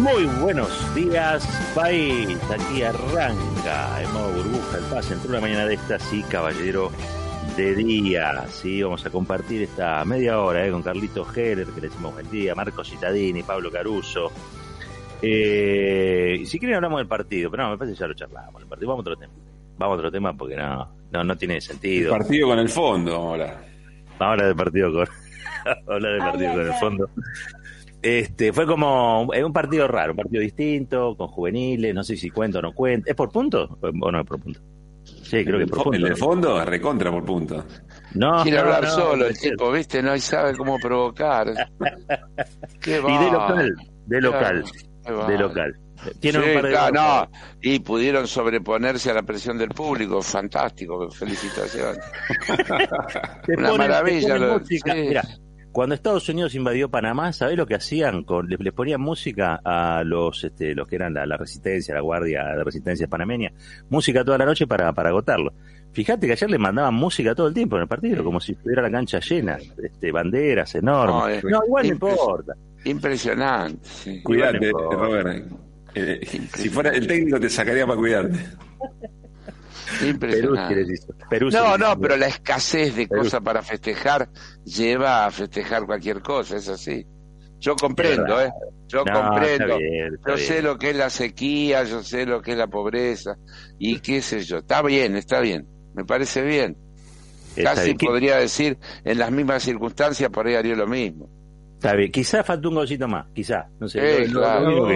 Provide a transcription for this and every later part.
Muy buenos días, país. Aquí arranca en modo burbuja el pase entre una mañana de esta, sí, caballero, de día. Sí, vamos a compartir esta media hora con Carlitos Heller, que le decimos buen día, Marco Cittadini, Pablo Caruso. Y si quieren hablamos del partido, pero no, me parece que ya lo charlamos. El partido, vamos a otro tema porque no tiene sentido. El partido con el fondo ahora. Vamos a hablar del partido con el fondo. Fue como un partido raro, un partido distinto, con juveniles, no sé si cuenta o no cuenta. ¿Es por punto o no es por punto? Sí, creo que es por punto. El de fondo es recontra por punto. No, quiere hablar solo el tipo, ¿viste? No sabe cómo provocar. ¿Qué va? Y de local. Tiene un par de y pudieron sobreponerse a la presión del público. Fantástico, felicitaciones. Una maravilla. Mira, cuando Estados Unidos invadió Panamá, ¿sabés lo que hacían? Les ponían música a los que eran la resistencia, la guardia de resistencia panameña, música toda la noche para agotarlo. Fíjate que ayer le mandaban música todo el tiempo en el partido, como si estuviera la cancha llena, banderas enormes. Igual no importa. Impresionante. Sí. Cuídate, Robert. Si fuera el técnico te sacaría para cuidarte. Impresionante. Perú, pero la escasez de cosas para festejar lleva a festejar cualquier cosa, es así. Yo comprendo, comprendo. Yo sé lo que es la sequía, yo sé lo que es la pobreza y qué sé yo. Está bien, me parece bien. Casi podría decir, en las mismas circunstancias por ahí haría lo mismo. Está bien, quizás faltó un golcito más, quizás, no sé. Claro.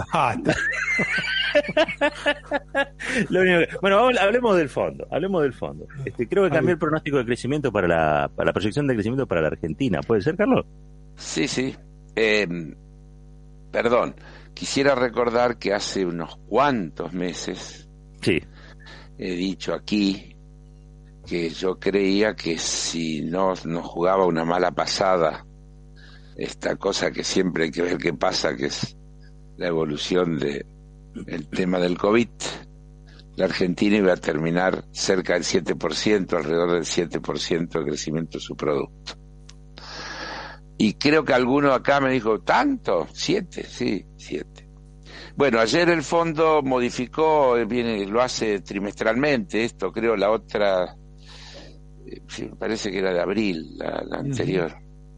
Bueno, hablemos del fondo. Creo que cambió el pronóstico de crecimiento para la proyección de crecimiento para la Argentina. ¿Puede ser, Carlos? Sí. Perdón, quisiera recordar que hace unos cuantos meses he dicho aquí que yo creía que si no nos jugaba una mala pasada, esta cosa que siempre hay que ver qué pasa, que es la evolución del tema del COVID, la Argentina iba a terminar cerca del 7%, alrededor del 7% de crecimiento de su producto. Y creo que alguno acá me dijo, ¿tanto? 7, sí, 7. Bueno, ayer el fondo modificó, lo hace trimestralmente, esto creo la otra, me parece que era de abril, la anterior.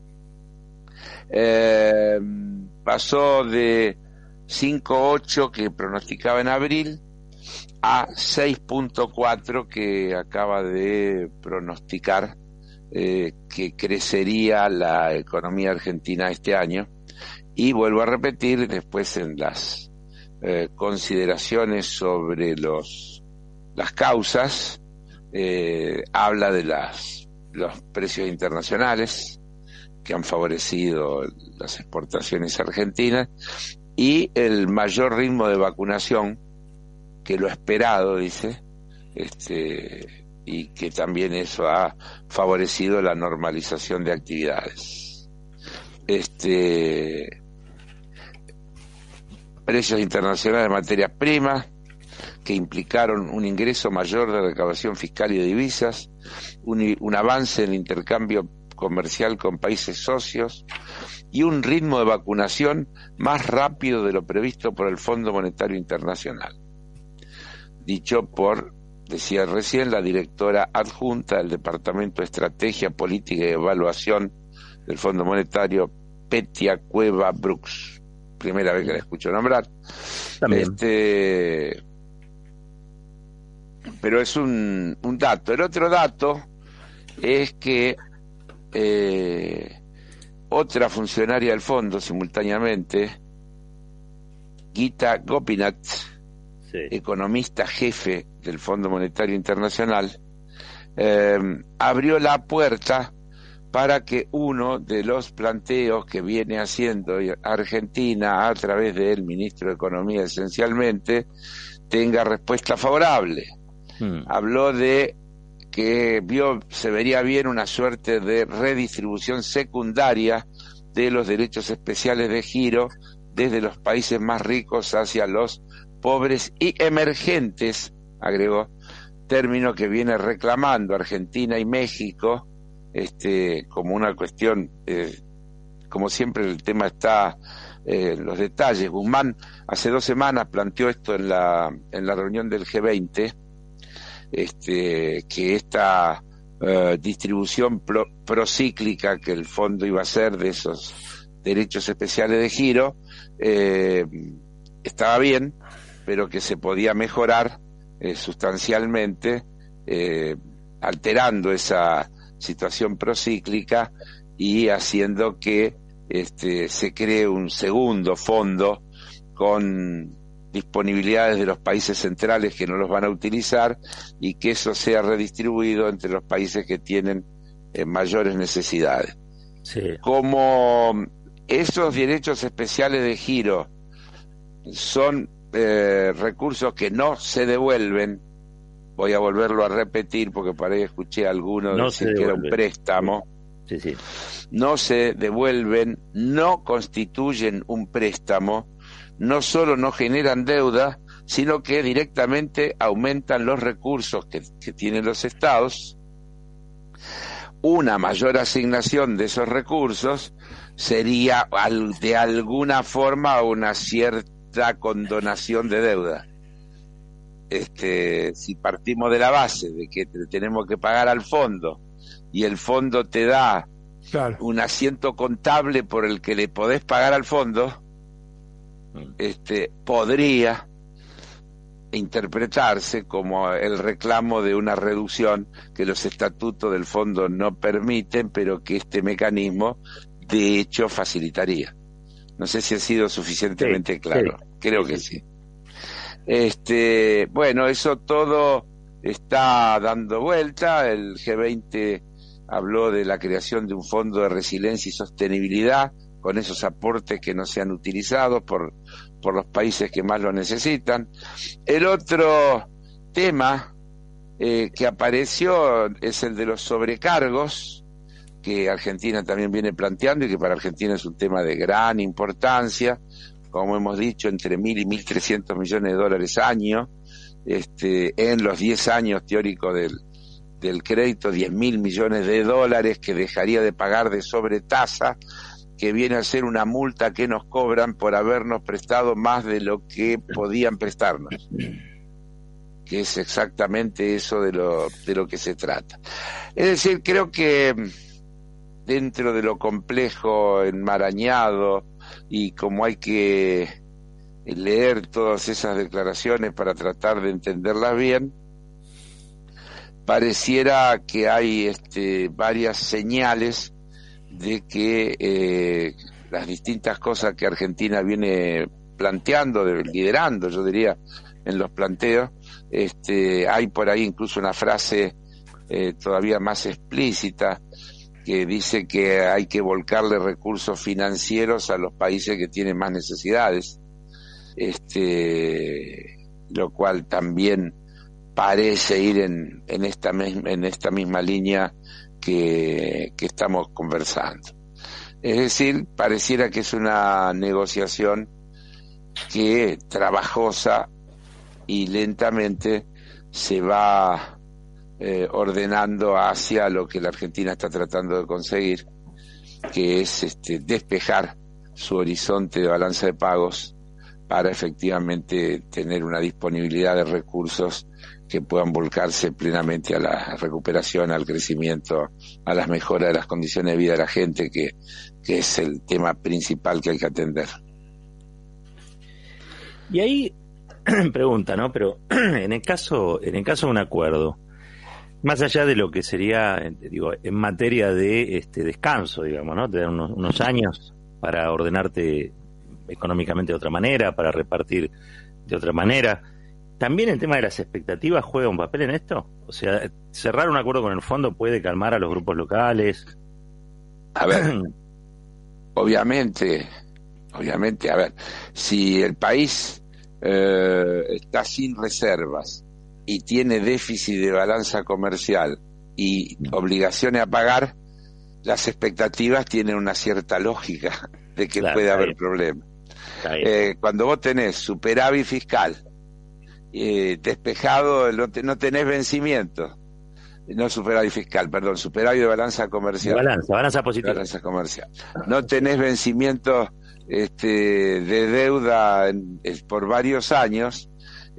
Pasó de 5.8 que pronosticaba en abril a 6.4 que acaba de pronosticar que crecería la economía argentina este año. Y vuelvo a repetir, después en las consideraciones sobre las causas, habla de los precios internacionales que han favorecido las exportaciones argentinas y el mayor ritmo de vacunación que lo esperado, dice, y que también eso ha favorecido la normalización de actividades. Precios internacionales de materias primas que implicaron un ingreso mayor de recaudación fiscal y de divisas, un avance en el intercambio comercial con países socios y un ritmo de vacunación más rápido de lo previsto por el Fondo Monetario Internacional. Dicho por, decía recién, la directora adjunta del Departamento de Estrategia, Política y Evaluación del Fondo Monetario, Petia Cueva Brooks. Primera vez que la escucho nombrar. También. Pero es un dato. El otro dato es que otra funcionaria del fondo simultáneamente, Gita Gopinath, economista jefe del Fondo Monetario Internacional, abrió la puerta para que uno de los planteos que viene haciendo Argentina a través del ministro de Economía esencialmente tenga respuesta favorable. Habló de que se vería bien una suerte de redistribución secundaria de los derechos especiales de giro desde los países más ricos hacia los pobres y emergentes, agregó, término que viene reclamando Argentina y México, como una cuestión, como siempre el tema está los detalles. Guzmán hace 2 semanas planteó esto en la reunión del G20, que esta distribución procíclica que el fondo iba a hacer de esos derechos especiales de giro estaba bien, pero que se podía mejorar sustancialmente, alterando esa situación procíclica y haciendo que se cree un segundo fondo con disponibilidades de los países centrales que no los van a utilizar, y que eso sea redistribuido entre los países que tienen mayores necesidades. Sí. Como esos derechos especiales de giro son recursos que no se devuelven, voy a volverlo a repetir porque por ahí escuché a alguno decir que era un préstamo. Sí, sí. No se devuelven, no constituyen un préstamo, no solo no generan deuda, sino que directamente aumentan los recursos que tienen los estados. Una mayor asignación de esos recursos sería de alguna forma una cierta condonación de deuda. Si partimos de la base de que tenemos que pagar al fondo y el fondo te da un asiento contable por el que le podés pagar al fondo, podría interpretarse como el reclamo de una reducción que los estatutos del fondo no permiten, pero que este mecanismo de hecho facilitaría. No sé si ha sido suficientemente claro. Creo que sí. Bueno, eso todo está dando vuelta. El G20 habló de la creación de un fondo de resiliencia y sostenibilidad con esos aportes que no se han utilizado por los países que más lo necesitan. El otro tema que apareció es el de los sobrecargos, que Argentina también viene planteando y que para Argentina es un tema de gran importancia, como hemos dicho, entre 1.000 y 1.300 millones de dólares año, en los 10 años teóricos del crédito, 10.000 millones de dólares que dejaría de pagar de sobretasa, que viene a ser una multa que nos cobran por habernos prestado más de lo que podían prestarnos, que es exactamente eso de lo que se trata. Es decir, creo que dentro de lo complejo, enmarañado, y como hay que leer todas esas declaraciones para tratar de entenderlas bien, pareciera que hay varias señales de que las distintas cosas que Argentina viene planteando, liderando, yo diría, en los planteos, hay por ahí incluso una frase todavía más explícita que dice que hay que volcarle recursos financieros a los países que tienen más necesidades, lo cual también parece ir en esta misma línea que estamos conversando. Es decir, pareciera que es una negociación que trabajosa y lentamente se va ordenando hacia lo que la Argentina está tratando de conseguir, que es despejar su horizonte de balanza de pagos para efectivamente tener una disponibilidad de recursos que puedan volcarse plenamente a la recuperación, al crecimiento, a las mejoras de las condiciones de vida de la gente, que es el tema principal que hay que atender. Y ahí pregunta, ¿no? Pero en el caso de un acuerdo, más allá de lo que sería, en materia de descanso, digamos, ¿no? Tener unos años para ordenarte económicamente de otra manera, para repartir de otra manera. ¿También el tema de las expectativas juega un papel en esto? O sea, cerrar un acuerdo con el fondo puede calmar a los grupos locales. A ver, obviamente, a ver, si el país está sin reservas y tiene déficit de balanza comercial y obligaciones a pagar, las expectativas tienen una cierta lógica de que puede haber problemas. Cuando vos tenés superávit fiscal, despejado, no tenés vencimiento, no superávit fiscal, perdón, superávit de balanza comercial. Balanza positiva. Balanza comercial. No tenés vencimientos de deuda por varios años,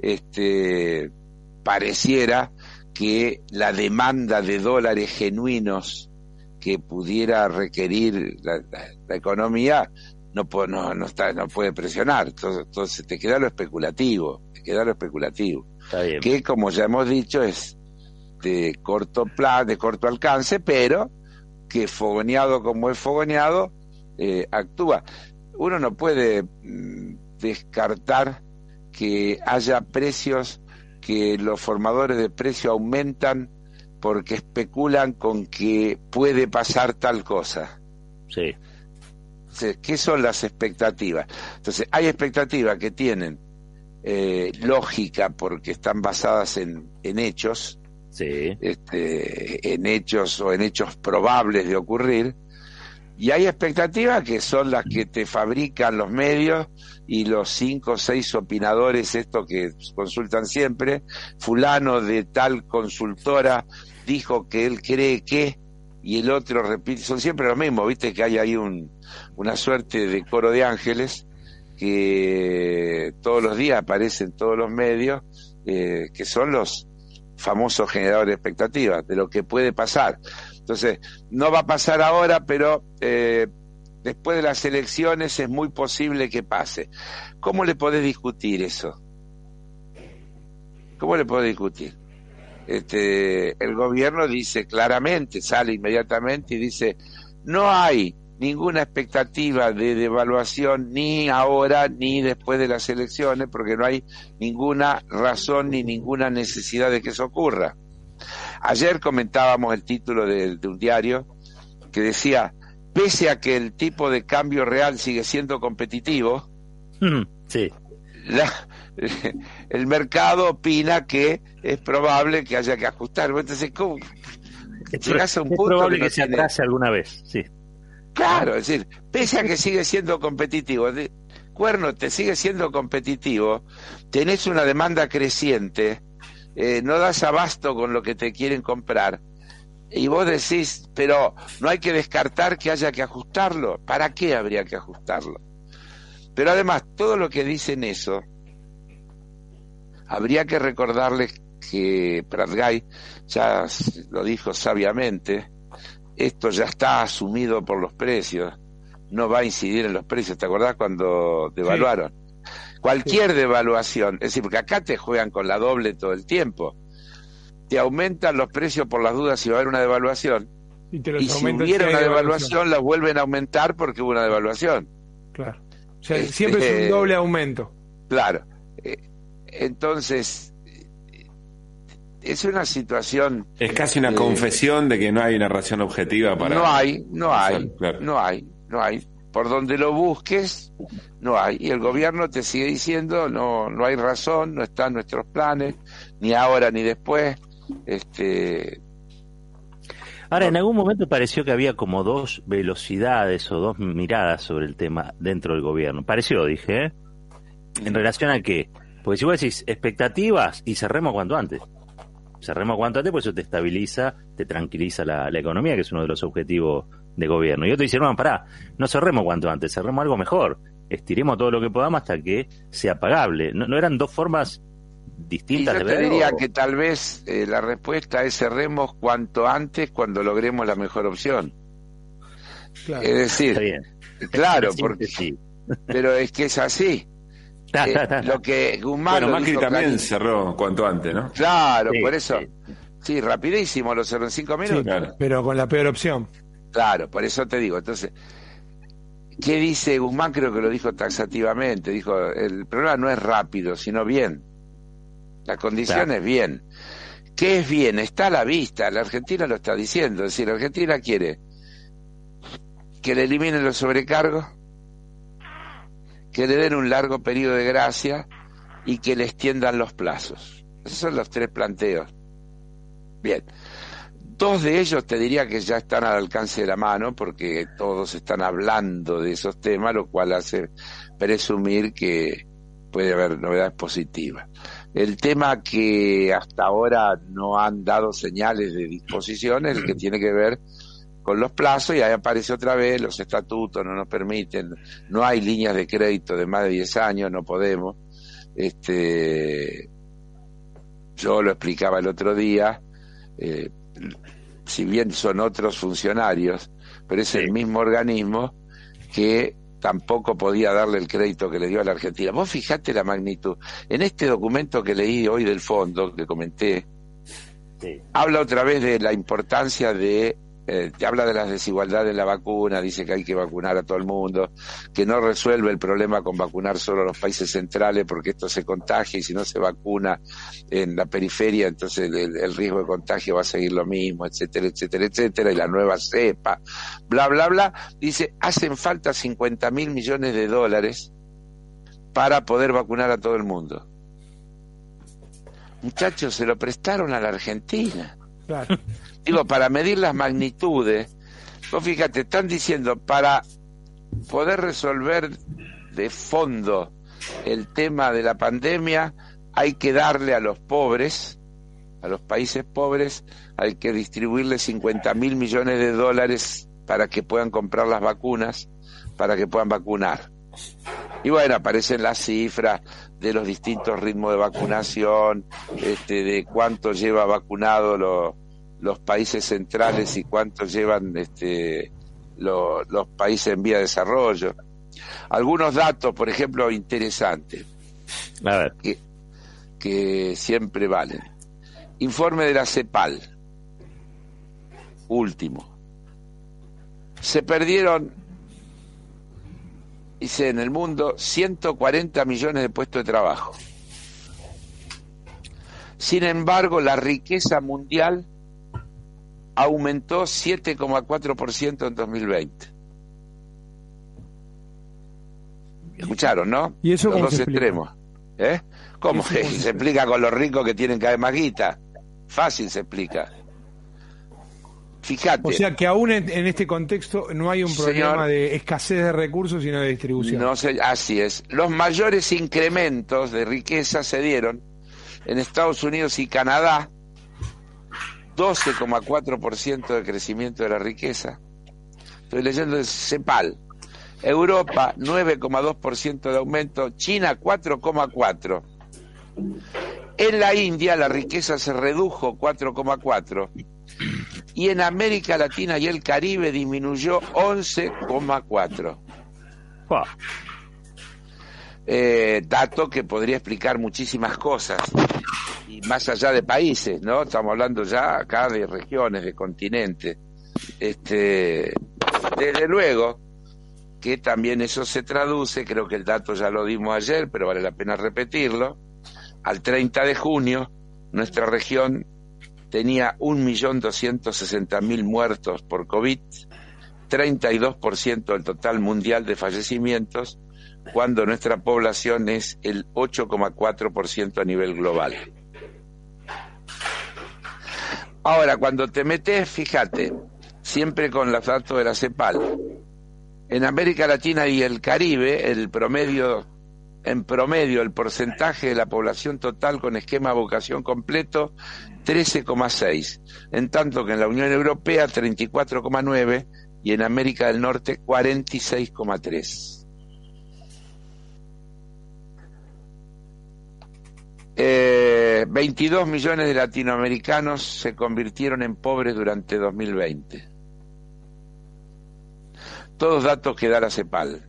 pareciera que la demanda de dólares genuinos que pudiera requerir la economía no puede presionar. Entonces te queda lo especulativo. Está bien. Que, como ya hemos dicho, es de corto alcance, pero que fogoneado como es fogoneado, actúa. Uno no puede descartar que haya precios que los formadores de precio aumentan porque especulan con que puede pasar tal cosa. Sí. Entonces, ¿qué son las expectativas? Entonces, hay expectativas que tienen lógica porque están basadas en hechos, Sí. en hechos o en hechos probables de ocurrir, y hay expectativas que son las que te fabrican los medios y los 5 o 6 opinadores estos que consultan siempre. Fulano de tal consultora dijo que él cree que, y el otro repite, son siempre los mismos, viste que hay ahí una suerte de coro de ángeles que todos los días aparecen en todos los medios, que son los famosos generadores de expectativas de lo que puede pasar. Entonces, no va a pasar ahora, pero después de las elecciones es muy posible que pase. ¿Cómo le podés discutir eso? ¿Cómo le podés discutir? El gobierno dice claramente, sale inmediatamente y dice, no hay ninguna expectativa de devaluación ni ahora ni después de las elecciones, porque no hay ninguna razón ni ninguna necesidad de que eso ocurra. Ayer comentábamos el título de un diario que decía, pese a que el tipo de cambio real sigue siendo competitivo, sí, el mercado opina que es probable que haya que ajustar. Entonces, ¿cómo? Llegas a un punto probable que se atrase alguna vez, sí. Claro, es decir, pese a que sigue siendo competitivo, Cuerno, te sigue siendo competitivo, tenés una demanda creciente, no das abasto con lo que te quieren comprar, y vos decís, pero no hay que descartar que haya que ajustarlo. ¿Para qué habría que ajustarlo? Pero además, todo lo que dicen eso, habría que recordarles que Pratgay ya lo dijo sabiamente, esto ya está asumido por los precios, no va a incidir en los precios. ¿Te acordás cuando devaluaron? Sí. Cualquier devaluación, es decir, porque acá te juegan con la doble todo el tiempo. Te aumentan los precios por las dudas si va a haber una devaluación. Y si hubiera una devaluación, la vuelven a aumentar porque hubo una devaluación. Claro. O sea, siempre es un doble aumento. Claro. Entonces, es una situación... Es casi una confesión de que no hay una razón objetiva para... No hay. Por donde lo busques, no hay. Y el gobierno te sigue diciendo, no hay razón, no está en nuestros planes, ni ahora ni después. Ahora, en algún momento pareció que había como 2 velocidades o 2 miradas sobre el tema dentro del gobierno. Pareció, dije, ¿eh? ¿En relación a qué? Porque si vos decís expectativas y cerremos cuanto antes. Cerremos cuanto antes, pues eso te estabiliza, te tranquiliza la economía, que es uno de los objetivos de gobierno. Y otro dice, no, pará, no cerremos cuanto antes, cerremos algo mejor. Estiremos todo lo que podamos hasta que sea pagable. ¿No eran 2 formas distintas de verlo? Yo te diría que tal vez la respuesta es cerremos cuanto antes cuando logremos la mejor opción. Claro. Es decir, está bien. Claro, porque sí. Pero es que es así. Lo que Guzmán... Bueno, Macri también cerró cuanto antes, ¿no? Claro, sí, por eso. Sí, rapidísimo, lo cerró en 5 minutos. Sí, claro. Pero con la peor opción. Claro, por eso te digo. Entonces, ¿qué dice Guzmán? Creo que lo dijo taxativamente. Dijo, el problema no es rápido, sino bien. La condición es bien. ¿Qué es bien? Está a la vista. La Argentina lo está diciendo. Es decir, la Argentina quiere que le eliminen los sobrecargos, que le den un largo periodo de gracia y que le extiendan los plazos. Esos son los 3 planteos. Bien. 2 de ellos te diría que ya están al alcance de la mano porque todos están hablando de esos temas, lo cual hace presumir que puede haber novedades positivas. El tema que hasta ahora no han dado señales de disposición es el que tiene que ver con los plazos, y ahí aparece otra vez, los estatutos no nos permiten, no hay líneas de crédito de más de 10 años, no podemos. Yo lo explicaba el otro día, si bien son otros funcionarios, pero es el mismo organismo que tampoco podía darle el crédito que le dio a la Argentina. Vos fijate la magnitud. En este documento que leí hoy del fondo, que comenté, habla otra vez de la importancia de habla de las desigualdades en la vacuna, dice que hay que vacunar a todo el mundo, que no resuelve el problema con vacunar solo a los países centrales porque esto se contagia, y si no se vacuna en la periferia, entonces el riesgo de contagio va a seguir lo mismo, etcétera, etcétera, etcétera, y la nueva cepa, bla, bla, bla. Dice, hacen falta 50.000 millones de dólares para poder vacunar a todo el mundo. Muchachos, se lo prestaron a la Argentina. Claro. Digo, para medir las magnitudes, vos fíjate, están diciendo, para poder resolver de fondo el tema de la pandemia, hay que darle a los pobres, a los países pobres, hay que distribuirle 50.000 millones de dólares para que puedan comprar las vacunas, para que puedan vacunar. Y bueno, aparecen las cifras de los distintos ritmos de vacunación, de cuánto lleva vacunado los países centrales y cuántos llevan los países en vía de desarrollo. Algunos datos, por ejemplo, interesantes, a ver, que siempre valen. Informe de la CEPAL, último. Se perdieron, dice, en el mundo 140 millones de puestos de trabajo. Sin embargo, la riqueza mundial aumentó 7,4% en 2020. ¿Escucharon, no? ¿Y eso los cómo dos se explica? extremos. ¿Cómo que se explica con los ricos que tienen cada vez más guita? Fácil se explica. Fíjate. O sea que aún en este contexto no hay un problema de escasez de recursos, sino de distribución. No sé, así es. Los mayores incrementos de riqueza se dieron en Estados Unidos y Canadá, 12,4% de crecimiento de la riqueza. Estoy leyendo el CEPAL. Europa, 9,2% de aumento. China, 4,4%. En la India la riqueza se redujo 4,4%. Y en América Latina y el Caribe disminuyó 11,4%. Wow. Dato que podría explicar muchísimas cosas, y más allá de países, ¿no? Estamos hablando ya acá de regiones, de continentes. Desde luego que también eso se traduce, creo que el dato ya lo dimos ayer, pero vale la pena repetirlo. Al 30 de junio, nuestra región tenía 1.260.000 muertos por COVID, 32% del total mundial de fallecimientos, cuando nuestra población es el 8,4% a nivel global. Ahora, cuando te metes, fíjate, siempre con los datos de la CEPAL, en América Latina y el Caribe, en promedio, el porcentaje de la población total con esquema de vacunación completo, 13,6%, en tanto que en la Unión Europea, 34,9%, y en América del Norte, 46,3%. 22 millones de latinoamericanos se convirtieron en pobres durante 2020. Todos datos que da la CEPAL.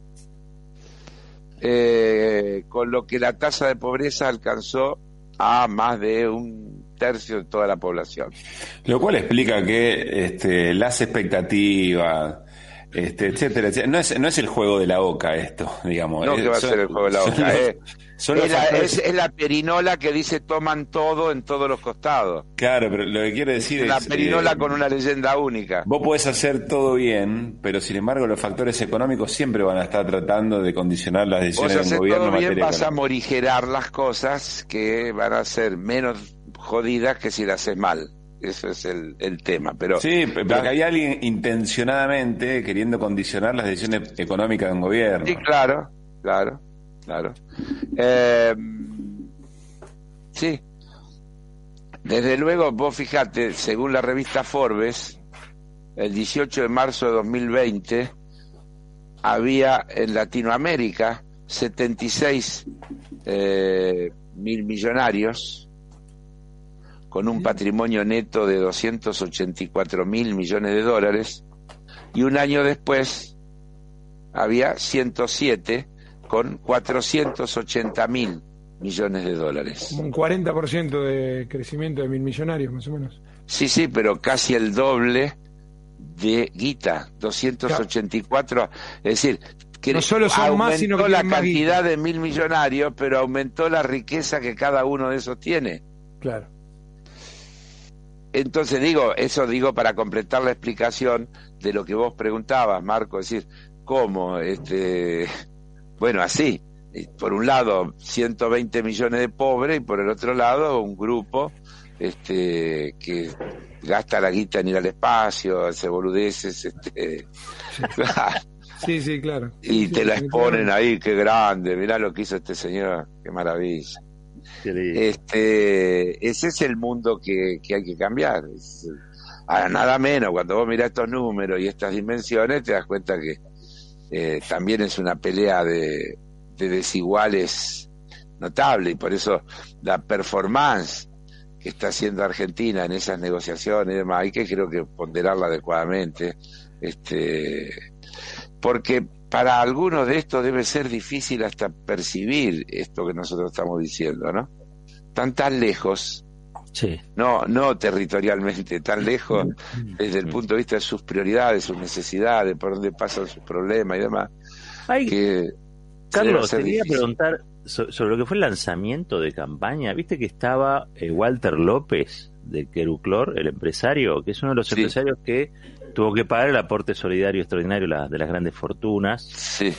Con lo que la tasa de pobreza alcanzó a más de 1/3 de toda la población. Lo cual explica que las expectativas, etcétera, etcétera. No es el juego de la oca esto, digamos. No, que va a ser el juego de la oca. Es la perinola que dice toman todo en todos los costados. Claro, pero lo que quiero decir es... La perinola con una leyenda única. Vos podés hacer todo bien, pero sin embargo los factores económicos siempre van a estar tratando de condicionar las decisiones del gobierno en materia económica. Vas a económica. morigerar las cosas que van a ser menos jodidas que si las haces mal. Eso es el tema. Pero sí, pero que hay alguien intencionadamente queriendo condicionar las decisiones económicas de un gobierno. Sí, claro. Sí. Desde luego, vos fijate, según la revista Forbes, el 18 de marzo de 2020, había en Latinoamérica 76 mil millonarios con un patrimonio neto de 284 mil millones de dólares, y un año después había 107 con 480 mil millones de dólares. Como un 40% de crecimiento de 1.000 millonarios, más o menos. Sí, pero casi el doble de guita, 284, es decir, que no solo son más, sino que la más cantidad guita de 1.000 millonarios, pero aumentó la riqueza que cada uno de esos tiene. Claro. Entonces digo para completar la explicación de lo que vos preguntabas, Marco, es decir, cómo, bueno, así, por un lado 120 millones de pobres y por el otro lado un grupo que gasta la guita en ir al espacio, hace boludeces, Sí, claro. Y sí, te la exponen ahí, qué grande, mirá lo que hizo este señor, qué maravilla. Ese es el mundo que hay que cambiar. Nada menos, cuando vos mirás estos números y estas dimensiones, te das cuenta que también es una pelea de desiguales notable, y por eso la performance que está haciendo Argentina en esas negociaciones y demás, hay que, creo que, ponderarla adecuadamente, porque para algunos de estos debe ser difícil hasta percibir esto que nosotros estamos diciendo, ¿no? Están tan lejos, sí, no territorialmente, tan lejos desde el punto de vista de sus prioridades, sus necesidades, por dónde pasan sus problemas y demás. Carlos, te quería preguntar sobre lo que fue el lanzamiento de campaña. Viste que estaba Walter López de Queruclor, el empresario, que es uno de los empresarios que tuvo que pagar el aporte solidario extraordinario de las grandes fortunas. Sí.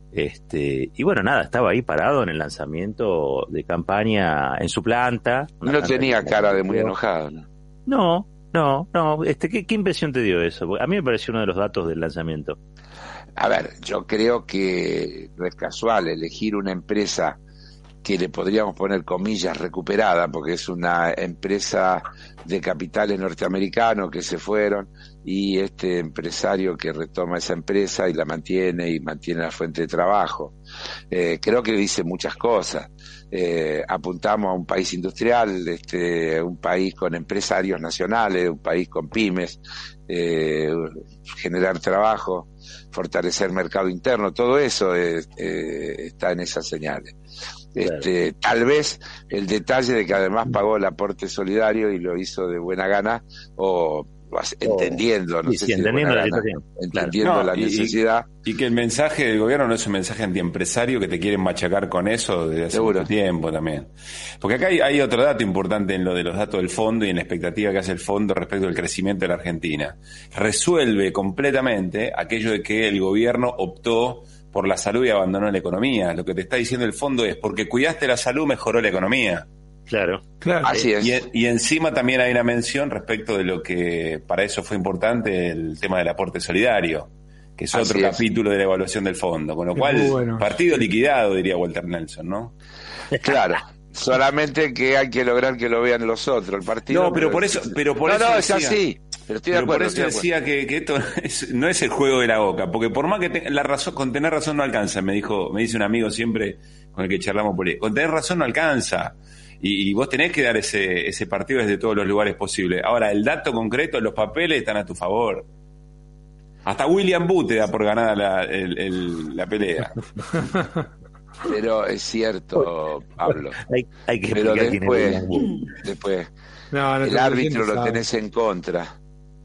Y bueno, nada, estaba ahí parado en el lanzamiento de campaña en su planta. No tenía cara de muy enojado, ¿no? No. ¿Qué impresión te dio eso? Porque a mí me pareció uno de los datos del lanzamiento. A ver, yo creo que no es casual elegir una empresa que le podríamos poner comillas recuperada, porque es una empresa de capitales norteamericanos que se fueron, y este empresario que retoma esa empresa y la mantiene, y mantiene la fuente de trabajo. Creo que dice muchas cosas. Apuntamos a un país industrial, un país con empresarios nacionales, un país con pymes, generar trabajo, fortalecer mercado interno, todo eso está en esas señales. Tal vez el detalle de que además pagó el aporte solidario y lo hizo de buena gana, entendiendo, no sé si entendiendo la situación, entendiendo la necesidad. Y que el mensaje del gobierno no es un mensaje antiempresario que te quieren machacar con eso desde hace mucho tiempo también. Porque acá hay otro dato importante en lo de los datos del fondo y en la expectativa que hace el fondo respecto al crecimiento de la Argentina. Resuelve completamente aquello de que el gobierno optó por la salud y abandonó la economía. Lo que te está diciendo el fondo es, porque cuidaste la salud, mejoró la economía. Claro. Así es. Y encima también hay una mención respecto de lo que para eso fue importante, el tema del aporte solidario, que es otro capítulo de la evaluación del fondo. Con lo cual, partido liquidado, diría Walter Nelson, ¿no? Claro. Solamente que hay que lograr que lo vean los otros, el partido. No, pero por eso es así. Pero estoy de acuerdo. Por eso decía que esto no es el juego de la boca, porque por más que con tener razón no alcanza, me dice un amigo siempre con el que charlamos por ahí, con tener razón no alcanza. Y vos tenés que dar ese partido desde todos los lugares posibles. Ahora, el dato concreto, los papeles están a tu favor. Hasta William Booth te da por ganada la pelea. Pero es cierto, Pablo. Hay que pero después no el árbitro lo tenés en contra.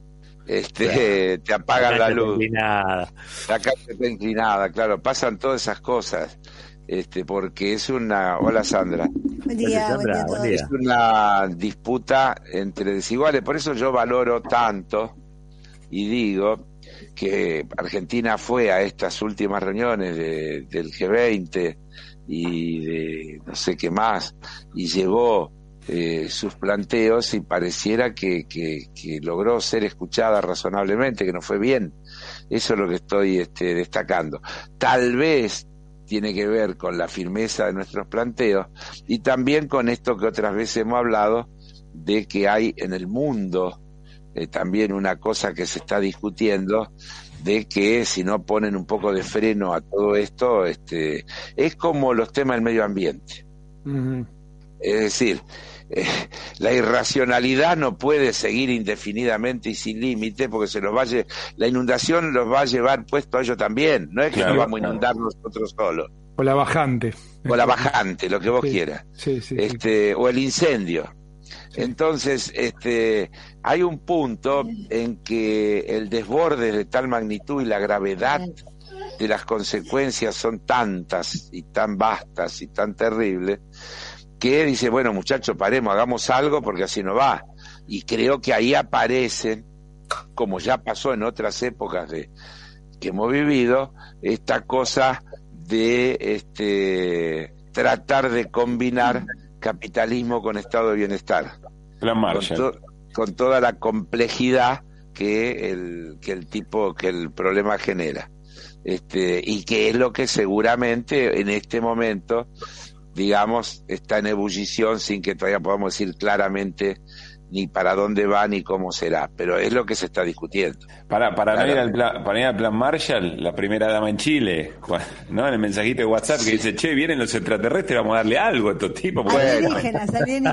Te apagan la luz. La calle está inclinada, claro. Pasan todas esas cosas. Porque es una... Hola, Sandra. Buen día. Es una disputa entre desiguales. Por eso yo valoro tanto y digo que Argentina fue a estas últimas reuniones del G20 y de no sé qué más, y llevó sus planteos, y pareciera que logró ser escuchada razonablemente, que no fue bien. Eso es lo que estoy destacando. Tal vez tiene que ver con la firmeza de nuestros planteos y también con esto que otras veces hemos hablado, de que hay en el mundo también una cosa que se está discutiendo, de que si no ponen un poco de freno a todo esto, es como los temas del medio ambiente. Uh-huh. Es decir, la irracionalidad no puede seguir indefinidamente y sin límite, porque la inundación los va a llevar puesto a ellos también. No es que nos vamos a inundar nosotros solos. O la bajante. O la bajante, lo que vos quieras. Sí. O el incendio. Sí. Entonces, hay un punto en que el desborde de tal magnitud y la gravedad de las consecuencias son tantas y tan vastas y tan terribles, que dice, bueno, muchachos, paremos, hagamos algo porque así no va. Y creo que ahí aparecen, como ya pasó en otras épocas que hemos vivido, esta cosa de tratar de combinar capitalismo con estado de bienestar. Plan Marshall. Con toda la complejidad que el problema genera. Y que es lo que seguramente en este momento, digamos, está en ebullición sin que todavía podamos decir claramente ni para dónde va ni cómo será, pero es lo que se está discutiendo. Para ir al plan Marshall, la primera dama en Chile, ¿no? En el mensajito de WhatsApp que dice, che, vienen los extraterrestres, vamos a darle algo a estos tipos. Alienígenas.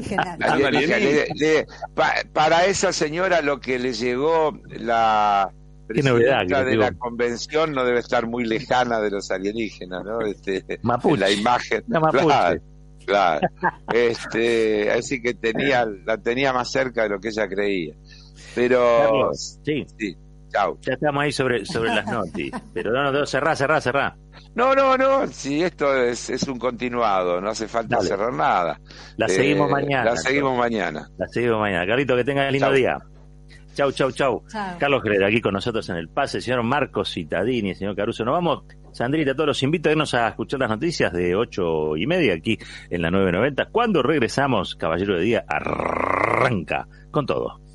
Para esa señora lo que le llegó la presidenta de la convención no debe estar muy lejana de los alienígenas, ¿no? Mapuche. La imagen. Claro. Así que la tenía más cerca de lo que ella creía. Pero Carlos, sí. Chau. Ya estamos ahí sobre las noticias. Pero no, cerrá. No, si esto es un continuado, no hace falta cerrar nada. La seguimos mañana. La seguimos mañana. Carlito, que tengas lindo día. Chau. Carlos Herrera aquí con nosotros en el pase, el señor Marcos Cittadini, el señor Caruso. Nos vamos, Sandrita, todos los invito a irnos a escuchar las noticias de 8:30 aquí en la 990. Cuando regresamos, Caballero de Día arranca con todo.